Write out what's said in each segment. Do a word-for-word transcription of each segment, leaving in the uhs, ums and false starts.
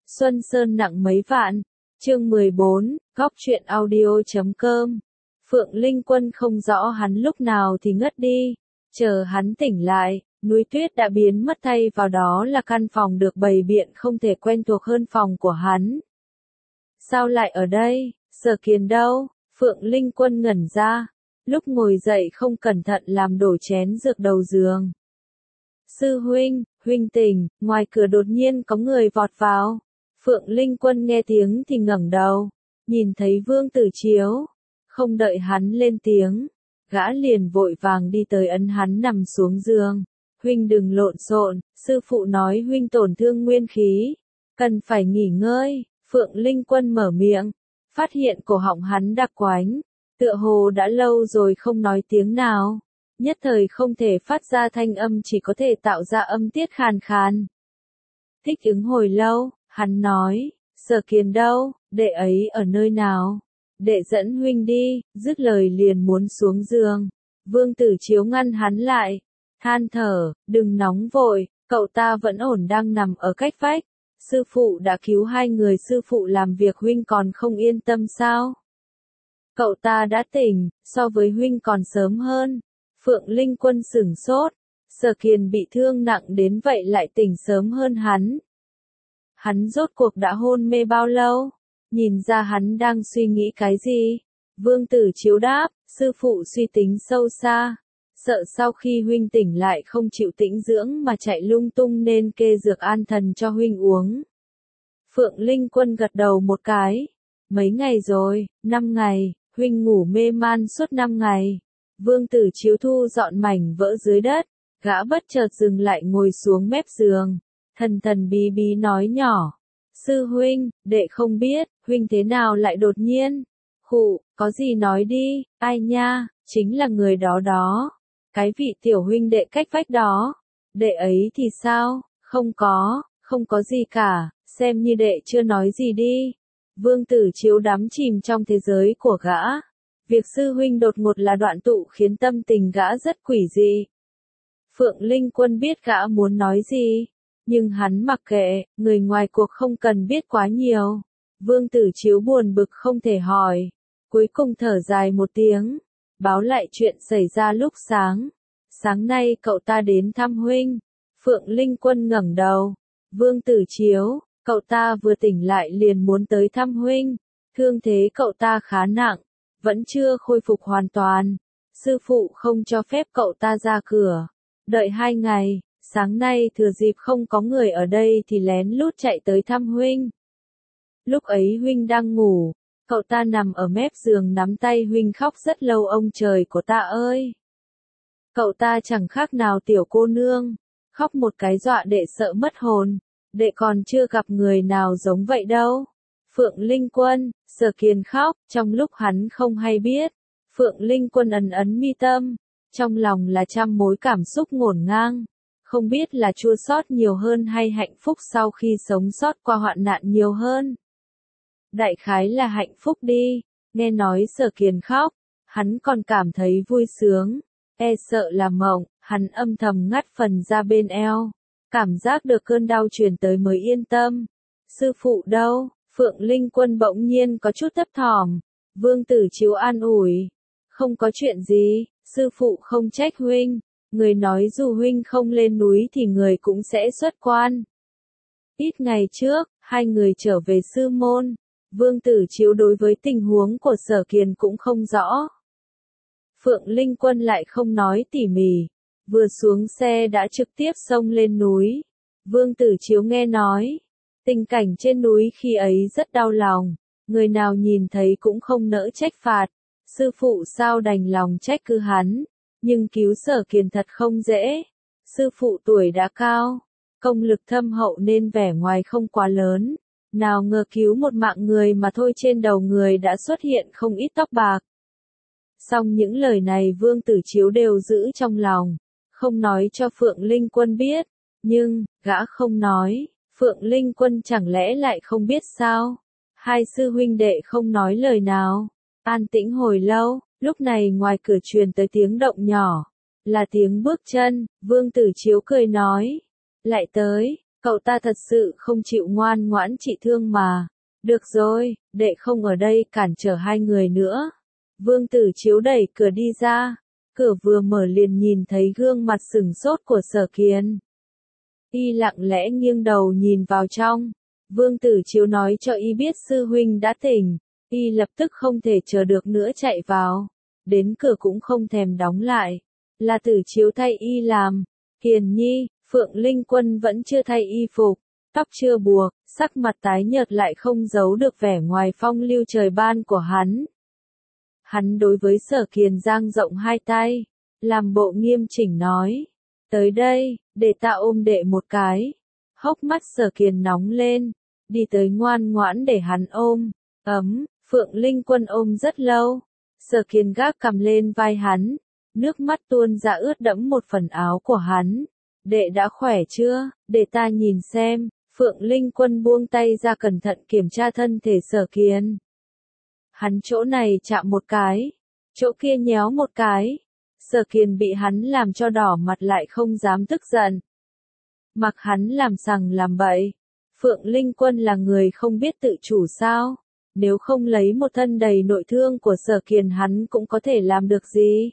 Xuân Sơn nặng mấy vạn. Chương mười bốn, góc truyện audio chấm com. Phượng Linh Quân không rõ hắn lúc nào thì ngất đi. Chờ hắn tỉnh lại, núi tuyết đã biến mất, thay vào đó là căn phòng được bày biện không thể quen thuộc hơn phòng của hắn. Sao lại ở đây? Sở Kiền đâu? Phượng Linh Quân ngẩn ra. Lúc ngồi dậy không cẩn thận làm đổ chén dược đầu giường. Sư huynh, huynh tỉnh, ngoài cửa đột nhiên có người vọt vào. Phượng Linh Quân nghe tiếng thì ngẩng đầu, nhìn thấy Vương Tử Chiếu. Không đợi hắn lên tiếng, gã liền vội vàng đi tới ấn hắn nằm xuống giường. Huynh đừng lộn xộn, sư phụ nói huynh tổn thương nguyên khí, cần phải nghỉ ngơi. Phượng Linh Quân mở miệng, phát hiện cổ họng hắn đặc quánh, tựa hồ đã lâu rồi không nói tiếng nào, nhất thời không thể phát ra thanh âm, chỉ có thể tạo ra âm tiết khàn khàn. Thích ứng hồi lâu, hắn nói, Sở Kiền đâu, đệ ấy ở nơi nào? Đệ dẫn huynh đi. Dứt lời liền muốn xuống giường. Vương Tử Chiếu ngăn hắn lại, than thở, đừng nóng vội, cậu ta vẫn ổn, đang nằm ở cách vách. Sư phụ đã cứu hai người, sư phụ làm việc huynh còn không yên tâm sao? Cậu ta đã tỉnh, so với huynh còn sớm hơn. Phượng Linh Quân sửng sốt, Sở Kiền bị thương nặng đến vậy lại tỉnh sớm hơn hắn. Hắn rốt cuộc đã hôn mê bao lâu? Nhìn ra hắn đang suy nghĩ cái gì? Vương Tử Chiếu đáp, sư phụ suy tính sâu xa, sợ sau khi huynh tỉnh lại không chịu tĩnh dưỡng mà chạy lung tung nên kê dược an thần cho huynh uống. Phượng Linh Quân gật đầu một cái. Mấy ngày rồi? Năm ngày, huynh ngủ mê man suốt năm ngày. Vương Tử Chiếu thu dọn mảnh vỡ dưới đất, gã bất chợt dừng lại ngồi xuống mép giường, thần thần bí bí nói nhỏ. Sư huynh, đệ không biết, huynh thế nào lại đột nhiên? Khụ, có gì nói đi. Ai nha, chính là người đó đó. Cái vị tiểu huynh đệ cách vách đó. Đệ ấy thì sao? Không có, không có gì cả, xem như đệ chưa nói gì đi. Vương Tử Chiếu đắm chìm trong thế giới của gã. Việc sư huynh đột ngột là đoạn tụ khiến tâm tình gã rất quỷ dị. Phượng Linh Quân biết gã muốn nói gì, nhưng hắn mặc kệ, người ngoài cuộc không cần biết quá nhiều. Vương Tử Chiếu buồn bực không thể hỏi, cuối cùng thở dài một tiếng, báo lại chuyện xảy ra lúc sáng. Sáng nay cậu ta đến thăm huynh. Phượng Linh Quân ngẩng đầu. Vương Tử Chiếu, cậu ta vừa tỉnh lại liền muốn tới thăm huynh. Thương thế cậu ta khá nặng, vẫn chưa khôi phục hoàn toàn. Sư phụ không cho phép cậu ta ra cửa. Đợi hai ngày, sáng nay thừa dịp không có người ở đây thì lén lút chạy tới thăm huynh. Lúc ấy huynh đang ngủ, cậu ta nằm ở mép giường nắm tay huynh khóc rất lâu. Ông trời của ta ơi! Cậu ta chẳng khác nào tiểu cô nương, khóc một cái dọa đệ sợ mất hồn. Đệ còn chưa gặp người nào giống vậy đâu. Phượng Linh Quân, Sở Kiền khóc, trong lúc hắn không hay biết. Phượng Linh Quân ấn ấn mi tâm, trong lòng là trăm mối cảm xúc ngổn ngang. Không biết là chua xót nhiều hơn hay hạnh phúc sau khi sống sót qua hoạn nạn nhiều hơn. Đại khái là hạnh phúc đi. Nghe nói Sở Kiền khóc, hắn còn cảm thấy vui sướng. E sợ là mộng, hắn âm thầm ngắt phần da bên eo. Cảm giác được cơn đau truyền tới mới yên tâm. Sư phụ đâu? Phượng Linh Quân bỗng nhiên có chút thấp thỏm. Vương Tử Chiếu an ủi. Không có chuyện gì, sư phụ không trách huynh. Người nói dù huynh không lên núi thì người cũng sẽ xuất quan. Ít ngày trước, hai người trở về sư môn. Vương Tử Chiếu đối với tình huống của Sở Kiền cũng không rõ. Phượng Linh Quân lại không nói tỉ mỉ. Vừa xuống xe đã trực tiếp xông lên núi. Vương Tử Chiếu nghe nói tình cảnh trên núi khi ấy rất đau lòng. Người nào nhìn thấy cũng không nỡ trách phạt. Sư phụ sao đành lòng trách cứ hắn. Nhưng cứu Sở Kiền thật không dễ. Sư phụ tuổi đã cao, công lực thâm hậu nên vẻ ngoài không quá lớn. Nào ngờ cứu một mạng người mà thôi, trên đầu người đã xuất hiện không ít tóc bạc. Song những lời này Vương Tử Chiếu đều giữ trong lòng, không nói cho Phượng Linh Quân biết. Nhưng, gã không nói, Phượng Linh Quân chẳng lẽ lại không biết sao? Hai sư huynh đệ không nói lời nào, an tĩnh hồi lâu. Lúc này ngoài cửa truyền tới tiếng động nhỏ, là tiếng bước chân. Vương Tử Chiếu cười nói, lại tới, Cậu ta thật sự không chịu ngoan ngoãn trị thương mà. Được rồi, đệ không ở đây cản trở hai người nữa. Vương Tử Chiếu đẩy cửa đi ra. Cửa vừa mở liền nhìn thấy gương mặt sừng sốt của Sở Kiền. Y lặng lẽ nghiêng đầu nhìn vào trong. Vương Tử Chiếu nói cho Y biết sư huynh đã tỉnh. Y lập tức không thể chờ được nữa chạy vào. Đến cửa cũng không thèm đóng lại. Là Tử Chiếu thay Y làm. Kiền nhi, Phượng Linh Quân vẫn chưa thay y phục. Tóc chưa buộc, sắc mặt tái nhợt lại không giấu được vẻ ngoài phong lưu trời ban của hắn. Hắn đối với Sở Kiền dang rộng hai tay, làm bộ nghiêm chỉnh nói. Tới đây, để ta ôm đệ một cái. Hốc mắt Sở Kiền nóng lên, đi tới ngoan ngoãn để hắn ôm. Ấm, Phượng Linh Quân ôm rất lâu. Sở Kiền gác cầm lên vai hắn, nước mắt tuôn ra ướt đẫm một phần áo của hắn. Đệ đã khỏe chưa, để ta nhìn xem. Phượng Linh Quân buông tay ra cẩn thận kiểm tra thân thể Sở Kiền. Hắn chỗ này chạm một cái, chỗ kia nhéo một cái. Sở Kiền bị hắn làm cho đỏ mặt lại không dám tức giận. Mặc hắn làm sằng làm bậy. Phượng Linh Quân là người không biết tự chủ sao? Nếu không lấy một thân đầy nội thương của Sở Kiền hắn cũng có thể làm được gì?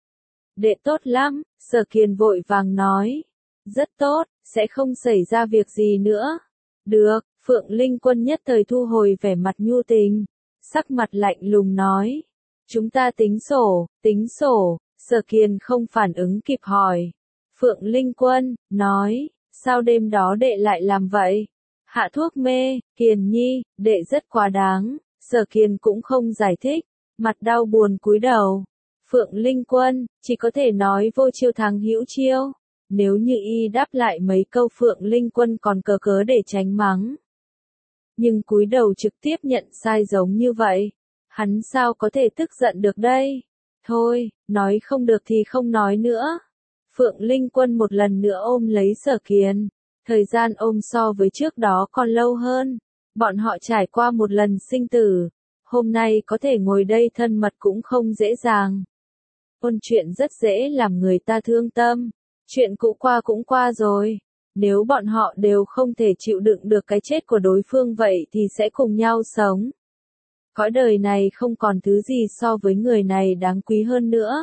Đệ tốt lắm, Sở Kiền vội vàng nói. Rất tốt, sẽ không xảy ra việc gì nữa. Được, Phượng Linh Quân nhất thời thu hồi vẻ mặt nhu tình. Sắc mặt lạnh lùng nói. Chúng ta tính sổ, tính sổ. Sở Kiền không phản ứng kịp hỏi. Phượng Linh Quân, nói, sao đêm đó đệ lại làm vậy? Hạ thuốc mê, Kiền nhi, đệ rất quá đáng. Sở Kiền cũng không giải thích, mặt đau buồn cúi đầu. Phượng Linh Quân, chỉ có thể nói vô chiêu thắng hữu chiêu. Nếu như y đáp lại mấy câu Phượng Linh Quân còn cớ cớ để tránh mắng. Nhưng cúi đầu trực tiếp nhận sai giống như vậy. Hắn sao có thể tức giận được đây? Thôi, nói không được thì không nói nữa. Phượng Linh Quân một lần nữa ôm lấy Sở Kiền. Thời gian ôm so với trước đó còn lâu hơn. Bọn họ trải qua một lần sinh tử. Hôm nay có thể ngồi đây thân mật cũng không dễ dàng. Ôn chuyện rất dễ làm người ta thương tâm. Chuyện cũ qua cũng qua rồi. Nếu bọn họ đều không thể chịu đựng được cái chết của đối phương vậy thì sẽ cùng nhau sống. Cõi đời này không còn thứ gì so với người này đáng quý hơn nữa.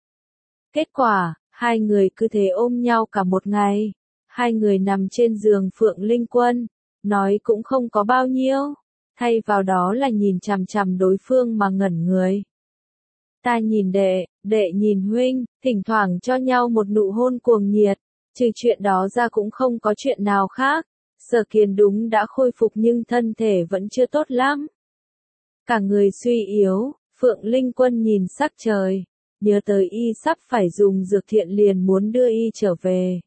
Kết quả, hai người cứ thế ôm nhau cả một ngày. Hai người nằm trên giường Phượng Linh Quân, nói cũng không có bao nhiêu. Thay vào đó là nhìn chằm chằm đối phương mà ngẩn người. Ta nhìn đệ, đệ nhìn huynh, thỉnh thoảng cho nhau một nụ hôn cuồng nhiệt. Trừ chuyện đó ra cũng không có chuyện nào khác. Sở Kiền đúng đã khôi phục nhưng thân thể vẫn chưa tốt lắm. Cả người suy yếu, Phượng Linh Quân nhìn sắc trời. Nhớ tới y sắp phải dùng dược thiện liền muốn đưa y trở về.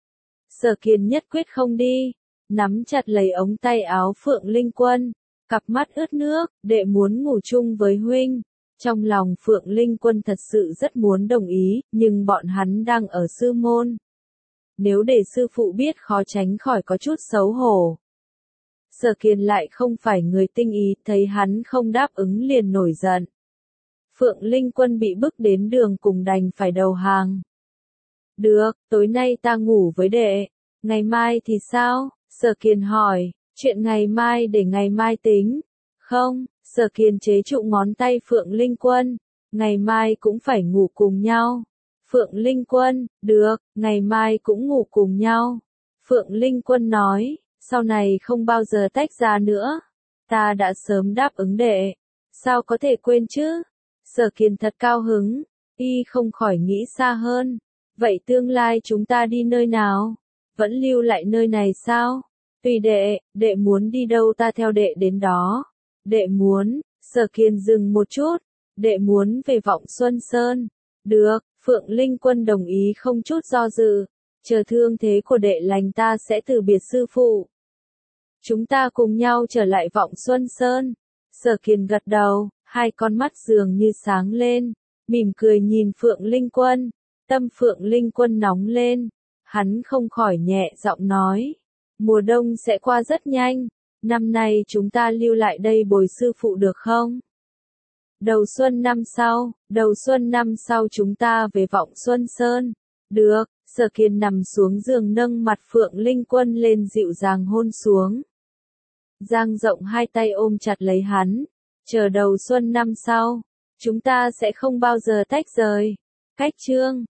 Sở Kiền nhất quyết không đi. Nắm chặt lấy ống tay áo Phượng Linh Quân. Cặp mắt ướt nước, đệ muốn ngủ chung với huynh. Trong lòng Phượng Linh Quân thật sự rất muốn đồng ý, nhưng bọn hắn đang ở sư môn. Nếu để sư phụ biết khó tránh khỏi có chút xấu hổ. Sở Kiền lại không phải người tinh ý, thấy hắn không đáp ứng liền nổi giận. Phượng Linh Quân bị bức đến đường cùng đành phải đầu hàng. Được, tối nay ta ngủ với đệ. Ngày mai thì sao? Sở Kiền hỏi, chuyện ngày mai để ngày mai tính. Không, Sở Kiền chế trụ ngón tay Phượng Linh Quân. Ngày mai cũng phải ngủ cùng nhau. Phượng Linh Quân, được, ngày mai cũng ngủ cùng nhau. Phượng Linh Quân nói, sau này không bao giờ tách ra nữa. Ta đã sớm đáp ứng đệ. Sao có thể quên chứ? Sở Kiền thật cao hứng, y không khỏi nghĩ xa hơn. Vậy tương lai chúng ta đi nơi nào? Vẫn lưu lại nơi này sao? Tùy đệ, đệ muốn đi đâu ta theo đệ đến đó. Đệ muốn, Sở Kiền dừng một chút. Đệ muốn về Vọng Xuân Sơn. Được, Phượng Linh Quân đồng ý không chút do dự. Chờ thương thế của đệ lành ta sẽ từ biệt sư phụ. Chúng ta cùng nhau trở lại Vọng Xuân Sơn. Sở Kiền gật đầu, hai con mắt dường như sáng lên, mỉm cười nhìn Phượng Linh Quân. Tâm Phượng Linh Quân nóng lên, hắn không khỏi nhẹ giọng nói. Mùa đông sẽ qua rất nhanh, năm nay chúng ta lưu lại đây bồi sư phụ được không? Đầu xuân năm sau, đầu xuân năm sau chúng ta về Vọng Xuân Sơn. Được, Sở Kiên nằm xuống giường nâng mặt Phượng Linh Quân lên dịu dàng hôn xuống. Dang rộng hai tay ôm chặt lấy hắn. Chờ đầu xuân năm sau, chúng ta sẽ không bao giờ tách rời. Cách chương